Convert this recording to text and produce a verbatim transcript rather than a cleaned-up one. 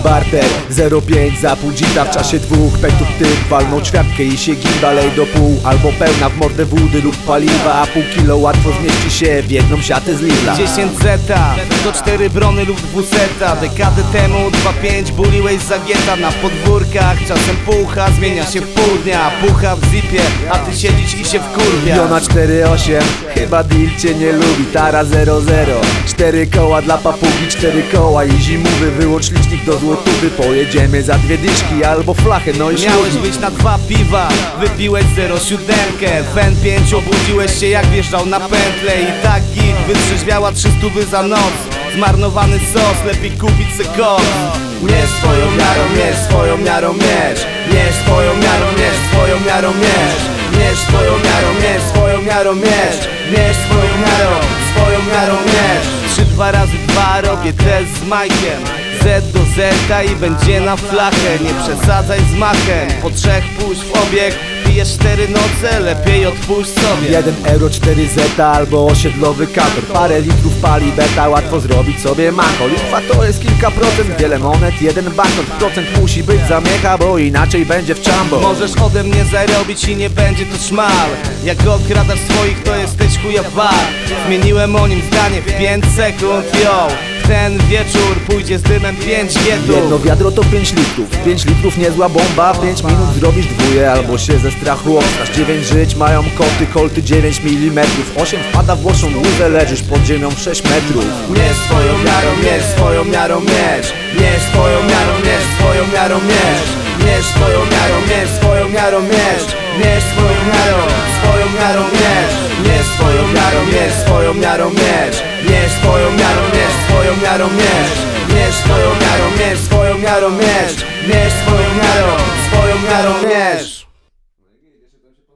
barter zero pięć za pół dzita. W czasie dwóch pętów typ walną ćwiartkę i się gimba. Lej do pół albo pełna w mordę wody lub paliwa, a pół kilo łatwo zmieści się w jedną siatę z Lidla. dziesięć zeta to cztery brony lub dwuseta. Dekadę temu dwa pięć buliłeś za gieta. Na podwórkach czasem pucha zmienia się w pół dnia. Pucha w zipie, a ty siedzisz i się wkurwia. Jona cztery osiem, chyba deal cię nie lubi. Tara zero zero, cztery koła dla papugi, cztery koła i zimowy. Wyłącz licznik do złotówy, pojedziemy za dwie dyszki albo flachę, no i Miałeś być na dwa piwa, wypiłeś zero siódemkę. W N pięć obudziłeś się jak wjeżdżał na pętlę. I tak git, wytrzeźwiała trzystówy za noc. Zmarnowany sos, lepiej kupić se koks. Nie swoją miarą, nie swoją miarą mierz. Nie swoją miarą, nie swoją miarą mierz. Nie swoją miarą, nie swoją miarą mierz. Nie swoją miarą, swoją miarą mierz. Trzy dwa razy dwa robię test z Majkiem. Z do zeta i będzie na flachę. Nie przesadzaj z machem. Po trzech pójść w obieg. Pijesz cztery noce, lepiej odpuść sobie. jeden euro, cztery zeta albo osiedlowy kator. Parę litrów pali beta, łatwo zrobić sobie mako. Litwa to jest kilka procent, wiele monet, jeden banknot. Procent musi być zamiecha, bo inaczej będzie w czambo. Możesz ode mnie zarobić i nie będzie to szmal. Jak okradasz swoich, to jesteś chuja wart. Zmieniłem o nim zdanie w pięć sekund, yo. Ten wieczór pójdzie z dymem pięć gietów. Jedno wiadro to pięć litrów, pięć litrów niezła bomba. pięć minut zrobisz dwóje albo się ze strachu obstrasz. dziewięć żyć mają koty, kolty dziewięć milimetrów. osiem wpada w łosą łuzę, leżysz pod ziemią sześć metrów. Nie swoją miarą, nie swoją miarą mierz. Nie swoją miarą, nie swoją miarą mierz. Nie swoją miarą, nie swoją miarą mierz. Nie swoją miarą, swoją miarą mierz. Nie swoją miarą, nie swoją miarą mierz. Nie swoją miarą, nie swoją miarą mierz. Nie swoją miarą, nie swoją miarą mierz. Nie swoją miarą, swoją miarą mierz.